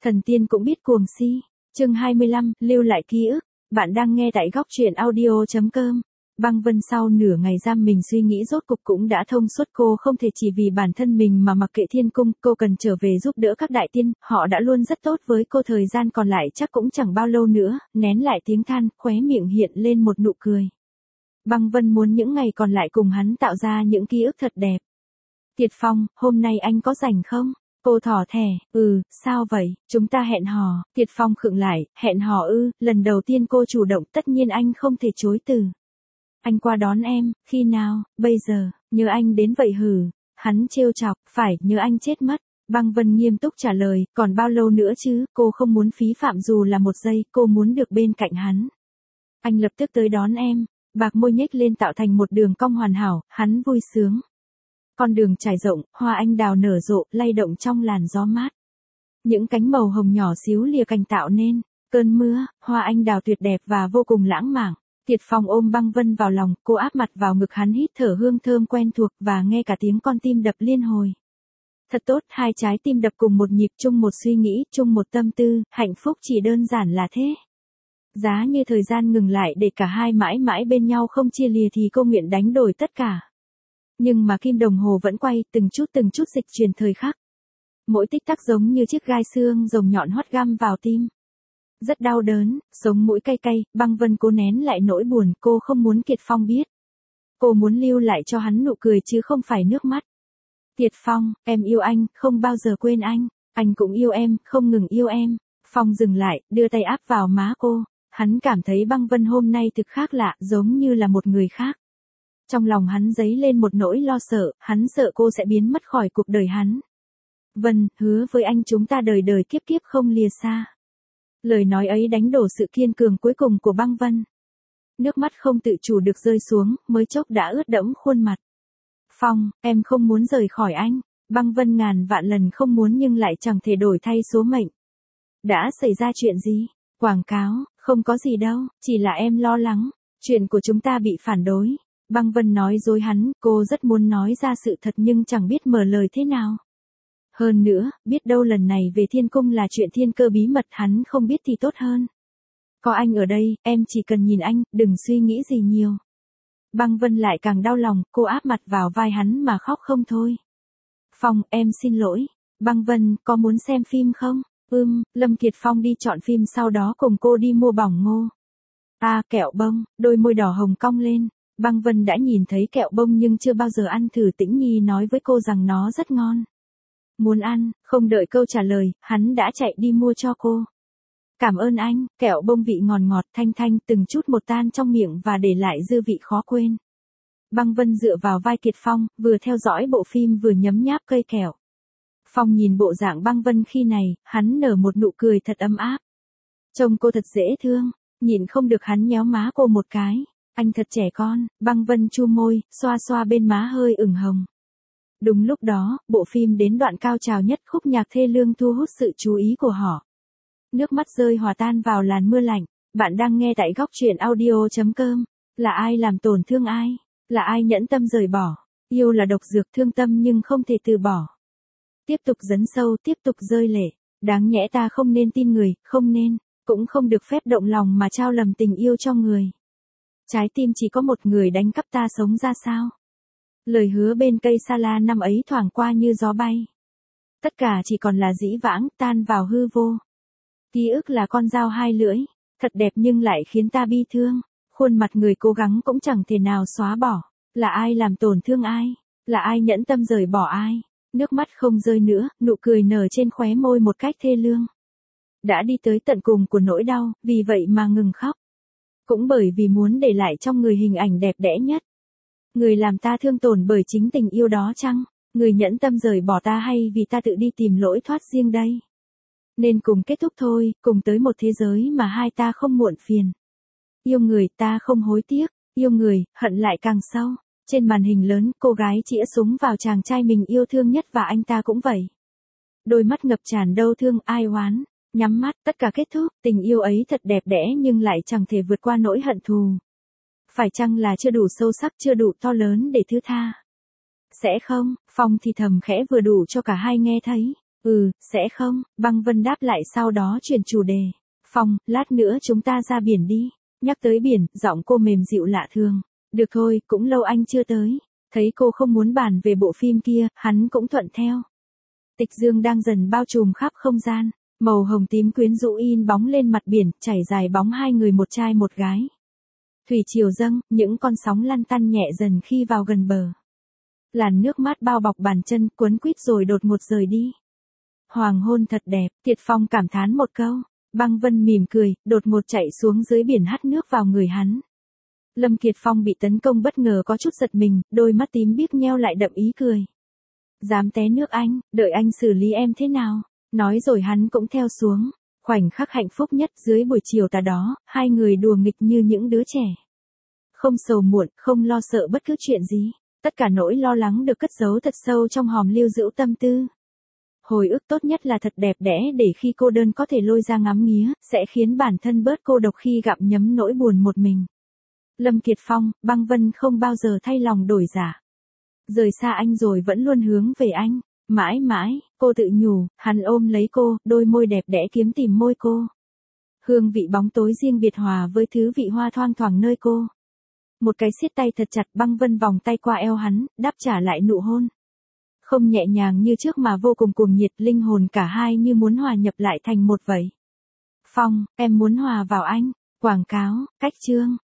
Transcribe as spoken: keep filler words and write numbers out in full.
Thần tiên cũng biết cuồng si. Chương hai mươi lăm, lưu lại ký ức. Bạn đang nghe tại góc truyện audio chấm com. Băng Vân sau nửa ngày giam mình suy nghĩ rốt cục cũng đã thông suốt, cô không thể chỉ vì bản thân mình mà mặc kệ thiên cung, cô cần trở về giúp đỡ các đại tiên, họ đã luôn rất tốt với cô, thời gian còn lại chắc cũng chẳng bao lâu nữa, nén lại tiếng than, khóe miệng hiện lên một nụ cười. Băng Vân muốn những ngày còn lại cùng hắn tạo ra những ký ức thật đẹp. Tiệt Phong, hôm nay anh có rảnh không? Cô thỏ thẻ, ừ, sao vậy, chúng ta hẹn hò. Tiệt Phong khựng lại, hẹn hò ư, lần đầu tiên cô chủ động, tất nhiên anh không thể chối từ. Anh qua đón em, khi nào, bây giờ, nhớ anh đến vậy hử. Hắn trêu chọc, phải, nhớ anh chết mất. Băng Vân nghiêm túc trả lời, còn bao lâu nữa chứ, cô không muốn phí phạm dù là một giây, cô muốn được bên cạnh hắn. Anh lập tức tới đón em. Bạc môi nhếch lên tạo thành một đường cong hoàn hảo, hắn vui sướng. Con đường trải rộng, hoa anh đào nở rộ, lay động trong làn gió mát. Những cánh màu hồng nhỏ xíu lìa cành tạo nên cơn mưa, hoa anh đào tuyệt đẹp và vô cùng lãng mạn. Tiệt Phong ôm Băng Vân vào lòng, cô áp mặt vào ngực hắn, hít thở hương thơm quen thuộc và nghe cả tiếng con tim đập liên hồi. Thật tốt, hai trái tim đập cùng một nhịp, chung một suy nghĩ, chung một tâm tư, hạnh phúc chỉ đơn giản là thế. Giá như thời gian ngừng lại để cả hai mãi mãi bên nhau không chia lìa thì cô nguyện đánh đổi tất cả. Nhưng mà kim đồng hồ vẫn quay, từng chút từng chút dịch chuyển thời khắc. Mỗi tích tắc giống như chiếc gai xương rồng nhọn hoắt găm vào tim. Rất đau đớn, sống mũi cay cay, Băng Vân cố nén lại nỗi buồn, cô không muốn Tiệt Phong biết. Cô muốn lưu lại cho hắn nụ cười chứ không phải nước mắt. Tiệt Phong, em yêu anh, không bao giờ quên anh. Anh cũng yêu em, không ngừng yêu em. Phong dừng lại, đưa tay áp vào má cô. Hắn cảm thấy Băng Vân hôm nay thực khác lạ, giống như là một người khác. Trong lòng hắn dấy lên một nỗi lo sợ, hắn sợ cô sẽ biến mất khỏi cuộc đời hắn. Vân, hứa với anh chúng ta đời đời kiếp kiếp không lìa xa. Lời nói ấy đánh đổ sự kiên cường cuối cùng của Băng Vân. Nước mắt không tự chủ được rơi xuống, mới chốc đã ướt đẫm khuôn mặt. Phong, em không muốn rời khỏi anh. Băng Vân ngàn vạn lần không muốn nhưng lại chẳng thể đổi thay số mệnh. Đã xảy ra chuyện gì? Quảng cáo, không có gì đâu, chỉ là em lo lắng. Chuyện của chúng ta bị phản đối. Băng Vân nói dối hắn, cô rất muốn nói ra sự thật nhưng chẳng biết mở lời thế nào. Hơn nữa, biết đâu lần này về thiên cung là chuyện thiên cơ bí mật, hắn không biết thì tốt hơn. Có anh ở đây, em chỉ cần nhìn anh, đừng suy nghĩ gì nhiều. Băng Vân lại càng đau lòng, cô áp mặt vào vai hắn mà khóc không thôi. Phong, em xin lỗi. Băng Vân, có muốn xem phim không? Ừm, Lâm Kiệt Phong đi chọn phim, sau đó cùng cô đi mua bỏng ngô. À, kẹo bông, đôi môi đỏ hồng cong lên. Băng Vân đã nhìn thấy kẹo bông nhưng chưa bao giờ ăn thử, Tĩnh Nhi nói với cô rằng nó rất ngon. Muốn ăn, không đợi câu trả lời, hắn đã chạy đi mua cho cô. Cảm ơn anh, kẹo bông vị ngọt ngọt thanh thanh từng chút một tan trong miệng và để lại dư vị khó quên. Băng Vân dựa vào vai Kiệt Phong, vừa theo dõi bộ phim vừa nhấm nháp cây kẹo. Phong nhìn bộ dạng Băng Vân khi này, hắn nở một nụ cười thật ấm áp. Trông cô thật dễ thương, nhìn không được hắn nhéo má cô một cái. Anh thật trẻ con. Băng Vân chu môi, xoa xoa bên má hơi ửng hồng. Đúng lúc đó, bộ phim đến đoạn cao trào nhất, khúc nhạc thê lương thu hút sự chú ý của họ. Nước mắt rơi hòa tan vào làn mưa lạnh. Bạn đang nghe tại góc truyện audio chấm com. Là ai làm tổn thương ai? Là ai nhẫn tâm rời bỏ? Yêu là độc dược thương tâm nhưng không thể từ bỏ. Tiếp tục dấn sâu, tiếp tục rơi lệ. Đáng nhẽ ta không nên tin người, không nên, cũng không được phép động lòng mà trao lầm tình yêu cho người. Trái tim chỉ có một người đánh cắp ta sống ra sao? Lời hứa bên cây sa la năm ấy thoảng qua như gió bay. Tất cả chỉ còn là dĩ vãng, tan vào hư vô. Ký ức là con dao hai lưỡi, thật đẹp nhưng lại khiến ta bi thương. Khuôn mặt người cố gắng cũng chẳng thể nào xóa bỏ. Là ai làm tổn thương ai? Là ai nhẫn tâm rời bỏ ai? Nước mắt không rơi nữa, nụ cười nở trên khóe môi một cách thê lương. Đã đi tới tận cùng của nỗi đau, vì vậy mà ngừng khóc. Cũng bởi vì muốn để lại trong người hình ảnh đẹp đẽ nhất. Người làm ta thương tổn bởi chính tình yêu đó chăng? Người nhẫn tâm rời bỏ ta hay vì ta tự đi tìm lối thoát riêng đây? Nên cùng kết thúc thôi, cùng tới một thế giới mà hai ta không muộn phiền. Yêu người ta không hối tiếc, yêu người, hận lại càng sâu. Trên màn hình lớn, cô gái chĩa súng vào chàng trai mình yêu thương nhất và anh ta cũng vậy. Đôi mắt ngập tràn đau thương, ai oán. Nhắm mắt, tất cả kết thúc, tình yêu ấy thật đẹp đẽ nhưng lại chẳng thể vượt qua nỗi hận thù. Phải chăng là chưa đủ sâu sắc, chưa đủ to lớn để thứ tha? Sẽ không, Phong thì thầm khẽ vừa đủ cho cả hai nghe thấy. Ừ, sẽ không, Băng Vân đáp lại sau đó chuyển chủ đề. Phong, lát nữa chúng ta ra biển đi. Nhắc tới biển, giọng cô mềm dịu lạ thường. Được thôi, cũng lâu anh chưa tới. Thấy cô không muốn bàn về bộ phim kia, hắn cũng thuận theo. Tịch dương đang dần bao trùm khắp không gian. Màu hồng tím quyến rũ in bóng lên mặt biển, chảy dài bóng hai người một trai một gái. Thủy triều dâng, những con sóng lăn tăn nhẹ dần khi vào gần bờ. Làn nước mát bao bọc bàn chân, cuốn quýt rồi đột ngột rời đi. Hoàng hôn thật đẹp, Tiệt Phong cảm thán một câu. Băng Vân mỉm cười, đột ngột chạy xuống dưới biển hắt nước vào người hắn. Lâm Kiệt Phong bị tấn công bất ngờ có chút giật mình, đôi mắt tím biếc nheo lại đậm ý cười. Dám té nước anh, đợi anh xử lý em thế nào? Nói rồi hắn cũng theo xuống. Khoảnh khắc hạnh phúc nhất dưới buổi chiều tà đó, hai người đùa nghịch như những đứa trẻ. Không sầu muộn, không lo sợ bất cứ chuyện gì. Tất cả nỗi lo lắng được cất giấu thật sâu trong hòm lưu giữ tâm tư. Hồi ức tốt nhất là thật đẹp đẽ để khi cô đơn có thể lôi ra ngắm nghía, sẽ khiến bản thân bớt cô độc khi gặm nhấm nỗi buồn một mình. Lâm Kiệt Phong, Băng Vân không bao giờ thay lòng đổi dạ. Rời xa anh rồi vẫn luôn hướng về anh. Mãi mãi, cô tự nhủ, hắn ôm lấy cô, đôi môi đẹp đẽ kiếm tìm môi cô. Hương vị bóng tối riêng biệt hòa với thứ vị hoa thoang thoảng nơi cô. Một cái siết tay thật chặt, Băng Vân vòng tay qua eo hắn, đáp trả lại nụ hôn. Không nhẹ nhàng như trước mà vô cùng cuồng nhiệt, linh hồn cả hai như muốn hòa nhập lại thành một vậy. Phong, em muốn hòa vào anh. Quảng cáo, cách chương.